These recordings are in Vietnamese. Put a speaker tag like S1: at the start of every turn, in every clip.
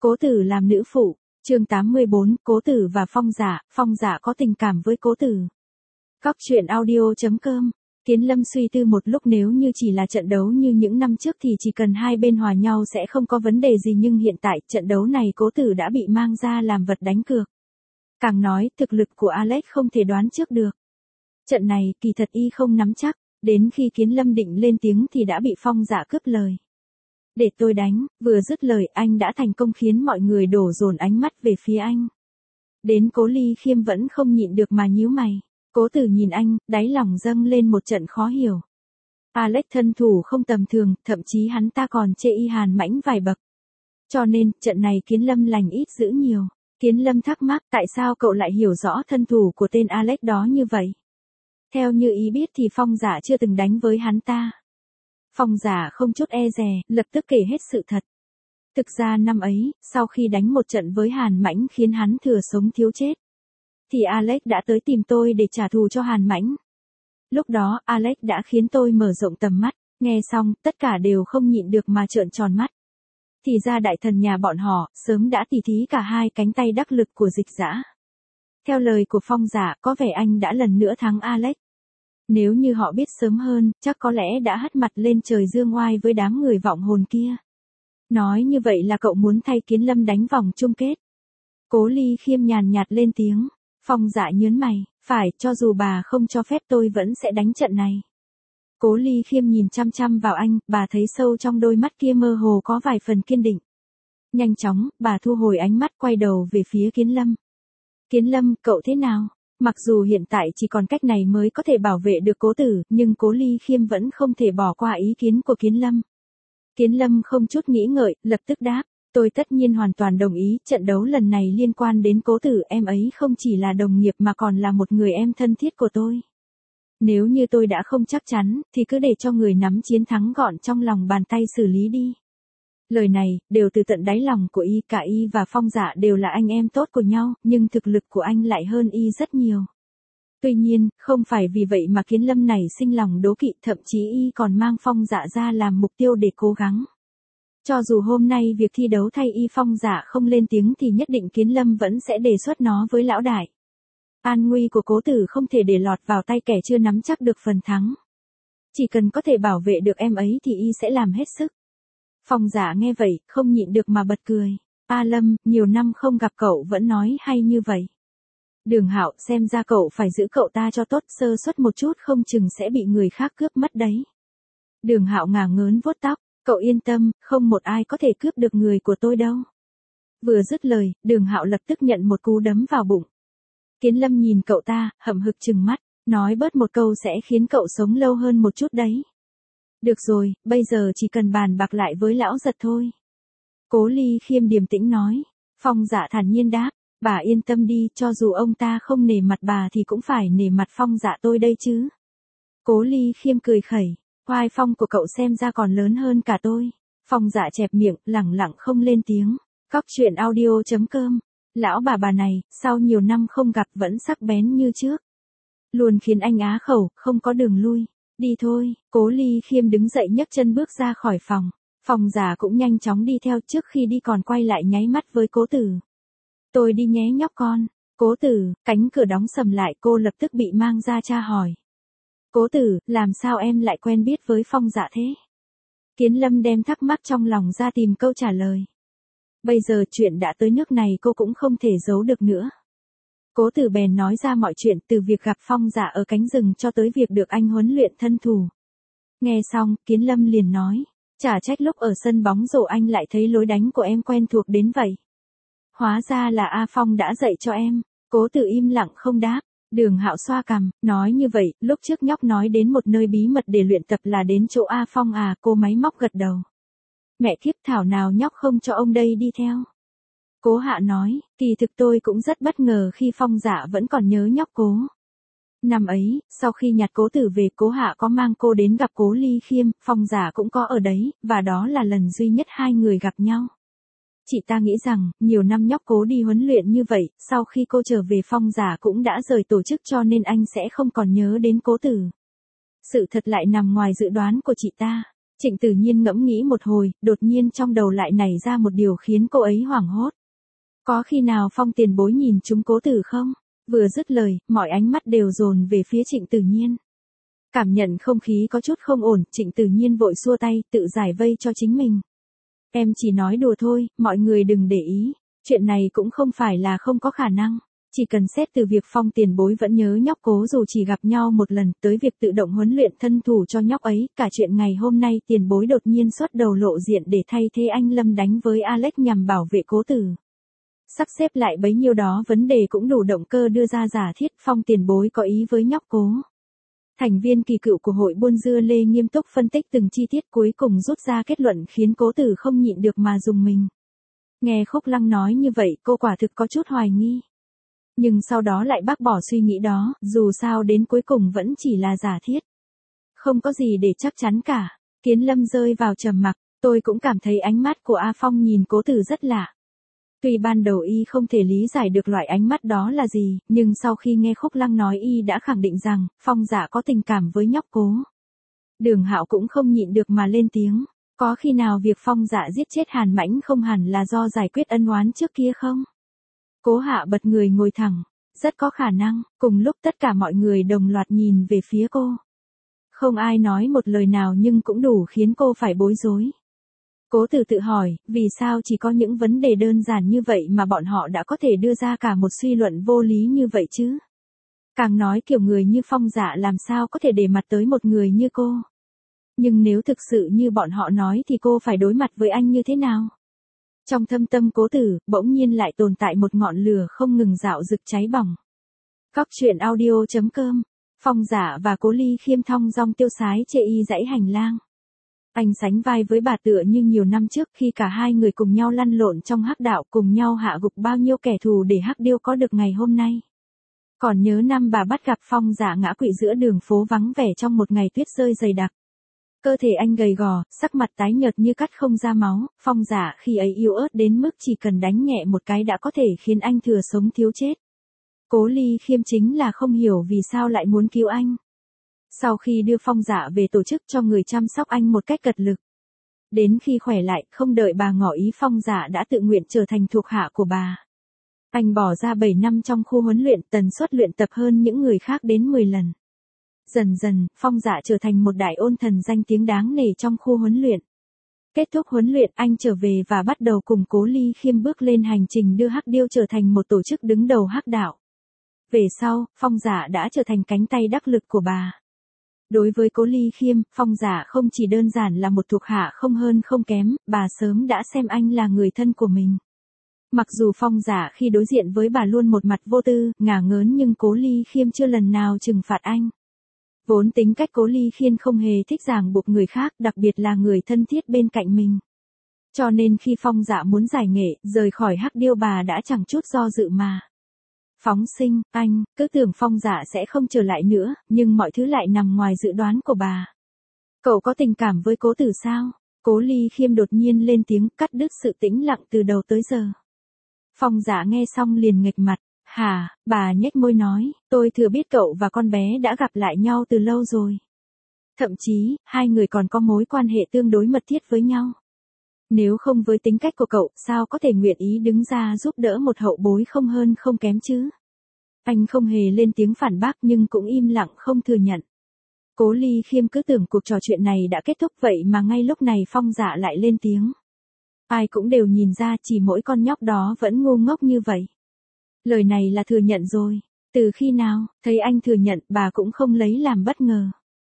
S1: Cố Tử làm nữ phụ, chương 84, Cố Tử và Phong Dạ có tình cảm với Cố Tử. Các truyện audio.com. Kiến Lâm suy tư một lúc, nếu như chỉ là trận đấu như những năm trước thì chỉ cần hai bên hòa nhau sẽ không có vấn đề gì, nhưng hiện tại trận đấu này Cố Tử đã bị mang ra làm vật đánh cược. Càng nói, thực lực của Alex không thể đoán trước được. Trận này, kỳ thật y không nắm chắc, đến khi Kiến Lâm định lên tiếng thì đã bị Phong Dạ cướp lời. Để tôi đánh, vừa dứt lời anh đã thành công khiến mọi người đổ dồn ánh mắt về phía anh. Đến Cố Ly Khiêm vẫn không nhịn được mà nhíu mày. Cố Tử nhìn anh, đáy lòng dâng lên một trận khó hiểu. Alex thân thủ không tầm thường, thậm chí hắn ta còn chê y hàn mãnh vài bậc. Cho nên, trận này Kiến Lâm lành ít dữ nhiều. Kiến Lâm thắc mắc tại sao cậu lại hiểu rõ thân thủ của tên Alex đó như vậy. Theo như ý biết thì Phong Dạ chưa từng đánh với hắn ta. Phong Dạ không chút e dè, lập tức kể hết sự thật. Thực ra năm ấy, sau khi đánh một trận với Hàn Mãnh khiến hắn thừa sống thiếu chết, thì Alex đã tới tìm tôi để trả thù cho Hàn Mãnh. Lúc đó, Alex đã khiến tôi mở rộng tầm mắt, nghe xong, tất cả đều không nhịn được mà trợn tròn mắt. Thì ra đại thần nhà bọn họ, sớm đã tỉ thí cả hai cánh tay đắc lực của Dịch Dã. Theo lời của Phong Dạ, có vẻ anh đã lần nữa thắng Alex. Nếu như họ biết sớm hơn, chắc có lẽ đã hất mặt lên trời dương oai với đám người vọng hồn kia. Nói như vậy là cậu muốn thay Kiến Lâm đánh vòng chung kết. Cố Ly Khiêm nhàn nhạt lên tiếng. Phong Dạ nhớn mày, phải, cho dù bà không cho phép tôi vẫn sẽ đánh trận này. Cố Ly Khiêm nhìn chăm chăm vào anh, bà thấy sâu trong đôi mắt kia mơ hồ có vài phần kiên định. Nhanh chóng, bà thu hồi ánh mắt quay đầu về phía Kiến Lâm. Kiến Lâm, cậu thế nào? Mặc dù hiện tại chỉ còn cách này mới có thể bảo vệ được Cố Tử, nhưng Cố Ly Khiêm vẫn không thể bỏ qua ý kiến của Kiến Lâm. Kiến Lâm không chút nghĩ ngợi, lập tức đáp. Tôi tất nhiên hoàn toàn đồng ý, trận đấu lần này liên quan đến Cố Tử, em ấy không chỉ là đồng nghiệp mà còn là một người em thân thiết của tôi. Nếu như tôi đã không chắc chắn, thì cứ để cho người nắm chiến thắng gọn trong lòng bàn tay xử lý đi. Lời này, đều từ tận đáy lòng của y, cả y và Phong Dạ đều là anh em tốt của nhau, nhưng thực lực của anh lại hơn y rất nhiều. Tuy nhiên, không phải vì vậy mà Kiến Lâm này sinh lòng đố kỵ, thậm chí y còn mang Phong Dạ ra làm mục tiêu để cố gắng. Cho dù hôm nay việc thi đấu thay y Phong Dạ không lên tiếng thì nhất định Kiến Lâm vẫn sẽ đề xuất nó với lão đại. An nguy của Cố Tử không thể để lọt vào tay kẻ chưa nắm chắc được phần thắng. Chỉ cần có thể bảo vệ được em ấy thì y sẽ làm hết sức. Phong Dạ nghe vậy, không nhịn được mà bật cười. A Lâm, nhiều năm không gặp cậu vẫn nói hay như vậy. Đường Hạo, xem ra cậu phải giữ cậu ta cho tốt, sơ suất một chút không chừng sẽ bị người khác cướp mất đấy. Đường Hạo ngả ngớn vuốt tóc. Cậu yên tâm, không một ai có thể cướp được người của tôi đâu. Vừa dứt lời, Đường Hạo lập tức nhận một cú đấm vào bụng. Kiến Lâm nhìn cậu ta, hậm hực trừng mắt, nói bớt một câu sẽ khiến cậu sống lâu hơn một chút đấy. Được rồi, bây giờ chỉ cần bàn bạc lại với lão giật thôi. Cố Ly Khiêm điềm tĩnh nói. Phong Dạ thản nhiên đáp, bà yên tâm đi, cho dù ông ta không nể mặt bà thì cũng phải nể mặt Phong Dạ tôi đây chứ. Cố Ly Khiêm cười khẩy. Oai phong của cậu xem ra còn lớn hơn cả tôi. Phong Dạ chẹp miệng, lẳng lặng không lên tiếng. Các truyện audio.com. Lão bà này, sau nhiều năm không gặp vẫn sắc bén như trước. Luôn khiến anh á khẩu, không có đường lui. Đi thôi, Cố Ly Khiêm đứng dậy nhấc chân bước ra khỏi phòng. Phong Dạ cũng nhanh chóng đi theo, trước khi đi còn quay lại nháy mắt với Cố Tử. Tôi đi nhé nhóc con. Cố Tử, cánh cửa đóng sầm lại, cô lập tức bị mang ra tra hỏi. Cố Tử, làm sao em lại quen biết với Phong Dạ thế? Kiến Lâm đem thắc mắc trong lòng ra tìm câu trả lời. Bây giờ chuyện đã tới nước này cô cũng không thể giấu được nữa. Cố Tử bèn nói ra mọi chuyện từ việc gặp Phong Dạ ở cánh rừng cho tới việc được anh huấn luyện thân thủ. Nghe xong, Kiến Lâm liền nói. Chả trách lúc ở sân bóng rổ anh lại thấy lối đánh của em quen thuộc đến vậy. Hóa ra là A Phong đã dạy cho em. Cố Tử im lặng không đáp. Đường Hạo xoa cằm, nói như vậy, lúc trước nhóc nói đến một nơi bí mật để luyện tập là đến chỗ A Phong à, cô máy móc gật đầu. Mẹ kiếp, thảo nào nhóc không cho ông đây đi theo. Cố Hạ nói, kỳ thực tôi cũng rất bất ngờ khi Phong Dạ vẫn còn nhớ nhóc Cố. Năm ấy, sau khi nhặt Cố Tử về, Cố Hạ có mang cô đến gặp Cố Ly Khiêm, Phong Dạ cũng có ở đấy, và đó là lần duy nhất hai người gặp nhau. Chị ta nghĩ rằng, nhiều năm nhóc Cố đi huấn luyện như vậy, sau khi cô trở về Phong Dạ cũng đã rời tổ chức cho nên anh sẽ không còn nhớ đến Cố Tử. Sự thật lại nằm ngoài dự đoán của chị ta. Trịnh Tử Nhiên ngẫm nghĩ một hồi, đột nhiên trong đầu lại nảy ra một điều khiến cô ấy hoảng hốt. Có khi nào Phong tiền bối nhìn chúng Cố Tử không? Vừa dứt lời, mọi ánh mắt đều dồn về phía Trịnh Tử Nhiên. Cảm nhận không khí có chút không ổn, Trịnh Tử Nhiên vội xua tay, tự giải vây cho chính mình. Em chỉ nói đùa thôi, mọi người đừng để ý. Chuyện này cũng không phải là không có khả năng. Chỉ cần xét từ việc Phong tiền bối vẫn nhớ nhóc Cố dù chỉ gặp nhau một lần, tới việc tự động huấn luyện thân thủ cho nhóc ấy, cả chuyện ngày hôm nay tiền bối đột nhiên xuất đầu lộ diện để thay thế anh Lâm đánh với Alex nhằm bảo vệ Cố Tử. Sắp xếp lại bấy nhiêu đó vấn đề cũng đủ động cơ đưa ra giả thiết Phong tiền bối có ý với nhóc Cố. Thành viên kỳ cựu của hội buôn dưa lê nghiêm túc phân tích từng chi tiết cuối cùng rút ra kết luận khiến Cố Tử không nhịn được mà dùng mình. Nghe Khúc Lăng nói như vậy cô quả thực có chút hoài nghi. Nhưng sau đó lại bác bỏ suy nghĩ đó, dù sao đến cuối cùng vẫn chỉ là giả thiết. Không có gì để chắc chắn cả. Kiến Lâm rơi vào trầm mặc, tôi cũng cảm thấy ánh mắt của A Phong nhìn Cố Tử rất lạ. Tuy ban đầu y không thể lý giải được loại ánh mắt đó là gì, nhưng sau khi nghe Khúc Lăng nói y đã khẳng định rằng, Phong Dạ có tình cảm với nhóc Cố. Đường Hạo cũng không nhịn được mà lên tiếng, có khi nào việc Phong Dạ giết chết Hàn Mãnh không hẳn là do giải quyết ân oán trước kia không? Cố Hạ bật người ngồi thẳng, rất có khả năng, cùng lúc tất cả mọi người đồng loạt nhìn về phía cô. Không ai nói một lời nào nhưng cũng đủ khiến cô phải bối rối. Cố Tử tự hỏi, vì sao chỉ có những vấn đề đơn giản như vậy mà bọn họ đã có thể đưa ra cả một suy luận vô lý như vậy chứ? Càng nói kiểu người như Phong Dạ làm sao có thể để mặt tới một người như cô? Nhưng nếu thực sự như bọn họ nói thì cô phải đối mặt với anh như thế nào? Trong thâm tâm Cố Tử, bỗng nhiên lại tồn tại một ngọn lửa không ngừng rạo rực cháy bỏng. Góc truyện audio.com, Phong Dạ và Cố Ly Khiêm thong dong tiêu sái chê y dãy hành lang. Anh sánh vai với bà tựa như nhiều năm trước khi cả hai người cùng nhau lăn lộn trong hắc đạo, cùng nhau hạ gục bao nhiêu kẻ thù để hắc điêu có được ngày hôm nay. Còn nhớ năm bà bắt gặp Phong Dạ ngã quỵ giữa đường phố vắng vẻ trong một ngày tuyết rơi dày đặc. Cơ thể anh gầy gò, sắc mặt tái nhợt như cắt không ra máu, Phong Dạ khi ấy yếu ớt đến mức chỉ cần đánh nhẹ một cái đã có thể khiến anh thừa sống thiếu chết. Cố Ly Khiêm chính là không hiểu vì sao lại muốn cứu anh. Sau khi đưa Phong Dạ về tổ chức cho người chăm sóc anh một cách cật lực. Đến khi khỏe lại, không đợi bà ngỏ ý Phong Dạ đã tự nguyện trở thành thuộc hạ của bà. Anh bỏ ra 7 năm trong khu huấn luyện, tần suất luyện tập hơn những người khác đến 10 lần. Dần dần, Phong Dạ trở thành một đại ôn thần danh tiếng đáng nể trong khu huấn luyện. Kết thúc huấn luyện, anh trở về và bắt đầu cùng Cố Ly Khiêm bước lên hành trình đưa hắc điêu trở thành một tổ chức đứng đầu hắc đạo. Về sau, Phong Dạ đã trở thành cánh tay đắc lực của bà. Đối với Cố Ly Khiêm, Phong Dạ không chỉ đơn giản là một thuộc hạ không hơn không kém, bà sớm đã xem anh là người thân của mình. Mặc dù Phong Dạ khi đối diện với bà luôn một mặt vô tư, ngả ngớn nhưng Cố Ly Khiêm chưa lần nào trừng phạt anh. Vốn tính cách Cố Ly Khiêm không hề thích ràng buộc người khác, đặc biệt là người thân thiết bên cạnh mình. Cho nên khi Phong Dạ muốn giải nghệ, rời khỏi hắc điêu bà đã chẳng chút do dự mà. Phóng sinh, anh, cứ tưởng Phong Dạ sẽ không trở lại nữa, nhưng mọi thứ lại nằm ngoài dự đoán của bà. Cậu có tình cảm với Cố Tử sao? Cố Ly Khiêm đột nhiên lên tiếng cắt đứt sự tĩnh lặng từ đầu tới giờ. Phong Dạ nghe xong liền nghệch mặt. Hả, bà nhếch môi nói, tôi thừa biết cậu và con bé đã gặp lại nhau từ lâu rồi. Thậm chí, hai người còn có mối quan hệ tương đối mật thiết với nhau. Nếu không với tính cách của cậu, sao có thể nguyện ý đứng ra giúp đỡ một hậu bối không hơn không kém chứ? Anh không hề lên tiếng phản bác nhưng cũng im lặng không thừa nhận. Cố Ly Khiêm cứ tưởng cuộc trò chuyện này đã kết thúc vậy mà ngay lúc này Phong Dạ lại lên tiếng. Ai cũng đều nhìn ra chỉ mỗi con nhóc đó vẫn ngu ngốc như vậy. Lời này là thừa nhận rồi. Từ khi nào, thấy anh thừa nhận bà cũng không lấy làm bất ngờ.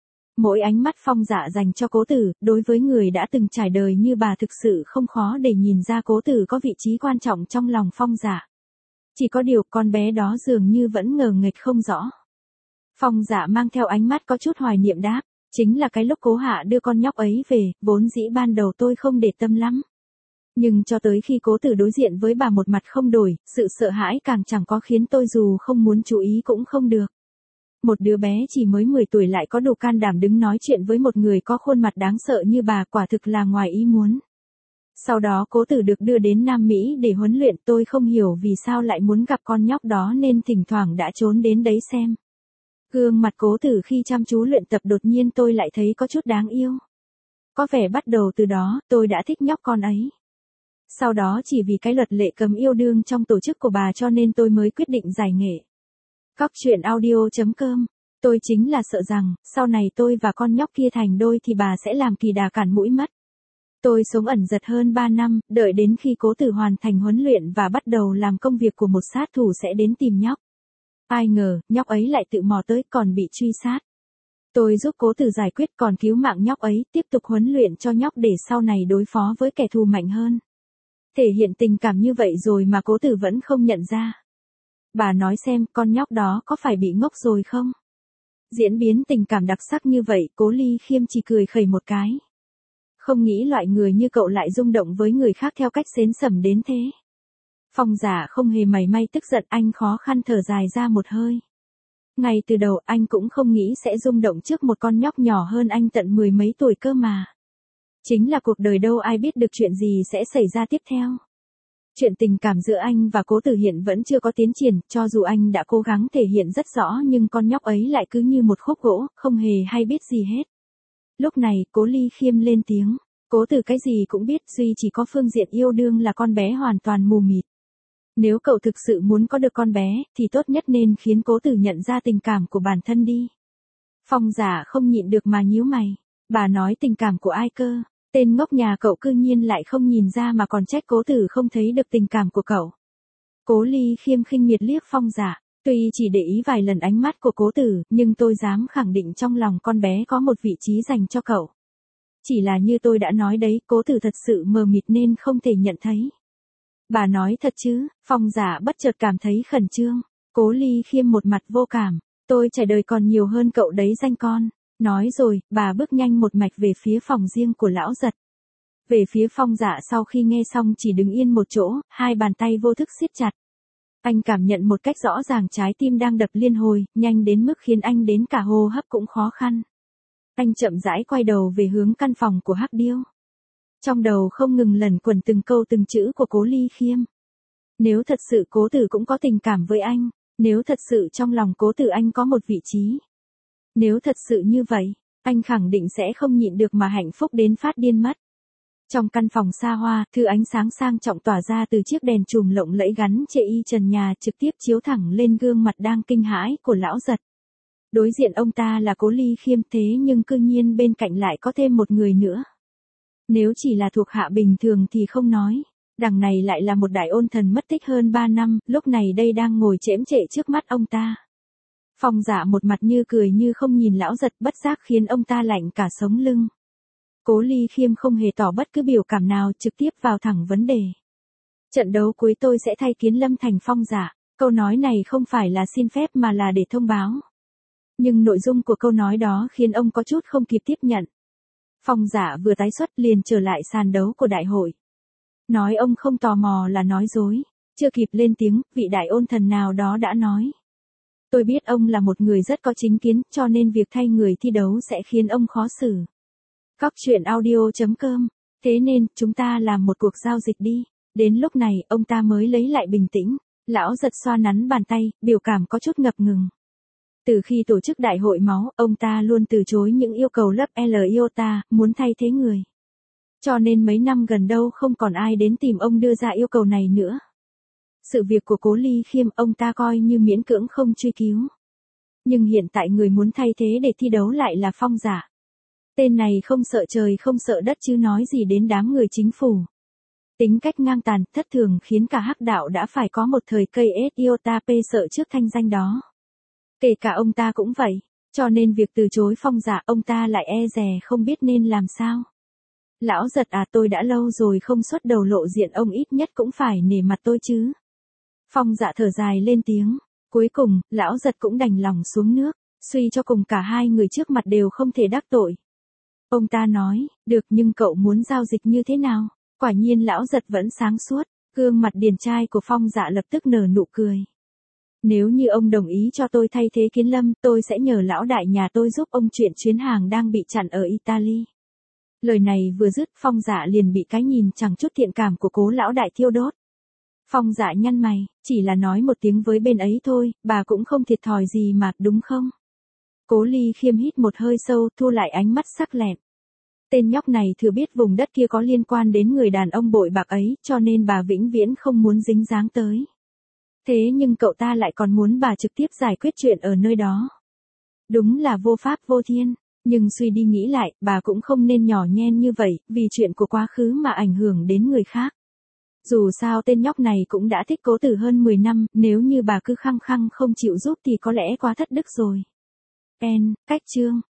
S1: Mỗi ánh mắt Phong Dạ dành cho Cố Tử, đối với người đã từng trải đời như bà thực sự không khó để nhìn ra Cố Tử có vị trí quan trọng trong lòng Phong Dạ. Chỉ có điều con bé đó dường như vẫn ngờ nghệch không rõ. Phong Dạ mang theo ánh mắt có chút hoài niệm đáp, chính là cái lúc Cố Hạ đưa con nhóc ấy về, vốn dĩ ban đầu tôi không để tâm lắm. Nhưng cho tới khi Cố Tử đối diện với bà một mặt không đổi, sự sợ hãi càng chẳng có khiến tôi dù không muốn chú ý cũng không được. Một đứa bé chỉ mới 10 tuổi lại có đủ can đảm đứng nói chuyện với một người có khuôn mặt đáng sợ như bà quả thực là ngoài ý muốn. Sau đó Cố Tử được đưa đến Nam Mỹ để huấn luyện, tôi không hiểu vì sao lại muốn gặp con nhóc đó nên thỉnh thoảng đã trốn đến đấy xem. Gương mặt Cố Tử khi chăm chú luyện tập đột nhiên tôi lại thấy có chút đáng yêu. Có vẻ bắt đầu từ đó, tôi đã thích nhóc con ấy. Sau đó chỉ vì cái luật lệ cấm yêu đương trong tổ chức của bà cho nên tôi mới quyết định giải nghệ. Cóc truyện audio.com. Tôi chính là sợ rằng, sau này tôi và con nhóc kia thành đôi thì bà sẽ làm kỳ đà cản mũi mất. Tôi sống ẩn giật hơn 3 năm, đợi đến khi Cố Tử hoàn thành huấn luyện và bắt đầu làm công việc của một sát thủ sẽ đến tìm nhóc. Ai ngờ, nhóc ấy lại tự mò tới còn bị truy sát. Tôi giúp Cố Tử giải quyết còn cứu mạng nhóc ấy, tiếp tục huấn luyện cho nhóc để sau này đối phó với kẻ thù mạnh hơn. Thể hiện tình cảm như vậy rồi mà Cố Tử vẫn không nhận ra. Bà nói xem con nhóc đó có phải bị ngốc rồi không? Diễn biến tình cảm đặc sắc như vậy, Cố Ly Khiêm chỉ cười khẩy một cái. Không nghĩ loại người như cậu lại rung động với người khác theo cách xến sẩm đến thế. Phong Dạ không hề mảy may tức giận, anh khó khăn thở dài ra một hơi. Ngay từ đầu anh cũng không nghĩ sẽ rung động trước một con nhóc nhỏ hơn anh tận 10 mấy tuổi cơ mà. Chính là cuộc đời đâu ai biết được chuyện gì sẽ xảy ra tiếp theo. Chuyện tình cảm giữa anh và Cố Tử hiện vẫn chưa có tiến triển, cho dù anh đã cố gắng thể hiện rất rõ nhưng con nhóc ấy lại cứ như một khúc gỗ, không hề hay biết gì hết. Lúc này, Cố Ly Khiêm lên tiếng, Cố Tử cái gì cũng biết, duy chỉ có phương diện yêu đương là con bé hoàn toàn mù mịt. Nếu cậu thực sự muốn có được con bé, thì tốt nhất nên khiến Cố Tử nhận ra tình cảm của bản thân đi. Phong Dạ không nhịn được mà nhíu mày, bà nói tình cảm của ai cơ? Tên ngốc nhà cậu cư nhiên lại không nhìn ra mà còn trách Cố Tử không thấy được tình cảm của cậu. Cố Ly Khiêm khinh miệt liếc Phong Dạ, tuy chỉ để ý vài lần ánh mắt của Cố Tử, nhưng tôi dám khẳng định trong lòng con bé có một vị trí dành cho cậu. Chỉ là như tôi đã nói đấy, Cố Tử thật sự mờ mịt nên không thể nhận thấy. Bà nói thật chứ? Phong Dạ bất chợt cảm thấy khẩn trương. Cố Ly Khiêm một mặt vô cảm, tôi trải đời còn nhiều hơn cậu đấy danh con. Nói rồi, bà bước nhanh một mạch về phía phòng riêng của lão giật. Về phía Phong Dạ sau khi nghe xong chỉ đứng yên một chỗ, hai bàn tay vô thức siết chặt. Anh cảm nhận một cách rõ ràng trái tim đang đập liên hồi, nhanh đến mức khiến anh đến cả hô hấp cũng khó khăn. Anh chậm rãi quay đầu về hướng căn phòng của Hắc Điêu. Trong đầu không ngừng lẩn quẩn từng câu từng chữ của Cố Ly Khiêm. Nếu thật sự Cố Tử cũng có tình cảm với anh, nếu thật sự trong lòng Cố Tử anh có một vị trí. Nếu thật sự như vậy, anh khẳng định sẽ không nhịn được mà hạnh phúc đến phát điên mất. Trong căn phòng xa hoa, thứ ánh sáng sang trọng tỏa ra từ chiếc đèn chùm lộng lẫy gắn chệ y trần nhà trực tiếp chiếu thẳng lên gương mặt đang kinh hãi của lão giật. Đối diện ông ta là Cố Ly Khiêm thế nhưng cư nhiên bên cạnh lại có thêm một người nữa. Nếu chỉ là thuộc hạ bình thường thì không nói. Đằng này lại là một đại ôn thần mất tích hơn 3 năm, lúc này đây đang ngồi chễm chệ trước mắt ông ta. Phong Dạ một mặt như cười như không nhìn lão giật, bất giác khiến ông ta lạnh cả sống lưng. Cố Ly Khiêm không hề tỏ bất cứ biểu cảm nào, trực tiếp vào thẳng vấn đề. Trận đấu cuối tôi sẽ thay Kiến Lâm thành Phong Dạ. Câu nói này không phải là xin phép mà là để thông báo. Nhưng nội dung của câu nói đó khiến ông có chút không kịp tiếp nhận. Phong Dạ vừa tái xuất liền trở lại sàn đấu của đại hội. Nói ông không tò mò là nói dối. Chưa kịp lên tiếng, vị đại ôn thần nào đó đã nói. Tôi biết ông là một người rất có chính kiến, cho nên việc thay người thi đấu sẽ khiến ông khó xử. Cóc truyện audio.com. Thế nên, chúng ta làm một cuộc giao dịch đi. Đến lúc này, ông ta mới lấy lại bình tĩnh. Lão giật xoa nắn bàn tay, biểu cảm có chút ngập ngừng. Từ khi tổ chức đại hội máu, ông ta luôn từ chối những yêu cầu lớp L iota, muốn thay thế người. Cho nên mấy năm gần đâu không còn ai đến tìm ông đưa ra yêu cầu này nữa. Sự việc của Cố Ly Khiêm ông ta coi như miễn cưỡng không truy cứu. Nhưng hiện tại người muốn thay thế để thi đấu lại là Phong Dạ. Tên này không sợ trời không sợ đất chứ nói gì đến đám người chính phủ. Tính cách ngang tàn, thất thường khiến cả Hắc đạo đã phải có một thời cây iota p sợ trước thanh danh đó. Kể cả ông ta cũng vậy, cho nên việc từ chối Phong Dạ ông ta lại e dè không biết nên làm sao. Lão giật à, tôi đã lâu rồi không xuất đầu lộ diện, ông ít nhất cũng phải nể mặt tôi chứ. Phong Dạ thở dài lên tiếng. Cuối cùng, lão giật cũng đành lòng xuống nước, suy cho cùng cả hai người trước mặt đều không thể đắc tội. Ông ta nói, được nhưng cậu muốn giao dịch như thế nào? Quả nhiên lão giật vẫn sáng suốt, gương mặt điển trai của Phong Dạ lập tức nở nụ cười. Nếu như ông đồng ý cho tôi thay thế Kiến Lâm, tôi sẽ nhờ lão đại nhà tôi giúp ông chuyện chuyến hàng đang bị chặn ở Italy. Lời này vừa dứt, Phong Dạ liền bị cái nhìn chẳng chút thiện cảm của Cố lão đại thiêu đốt. Phong Dạ nhăn mày, chỉ là nói một tiếng với bên ấy thôi, bà cũng không thiệt thòi gì mà, đúng không? Cố Ly Khiêm hít một hơi sâu, thu lại ánh mắt sắc lẹm. Tên nhóc này thừa biết vùng đất kia có liên quan đến người đàn ông bội bạc ấy, cho nên bà vĩnh viễn không muốn dính dáng tới. Thế nhưng cậu ta lại còn muốn bà trực tiếp giải quyết chuyện ở nơi đó. Đúng là vô pháp vô thiên, nhưng suy đi nghĩ lại, bà cũng không nên nhỏ nhen như vậy, vì chuyện của quá khứ mà ảnh hưởng đến người khác. Dù sao tên nhóc này cũng đã thích Cố Tử hơn 10 năm, nếu như bà cứ khăng khăng không chịu giúp thì có lẽ quá thất đức rồi. Cách chương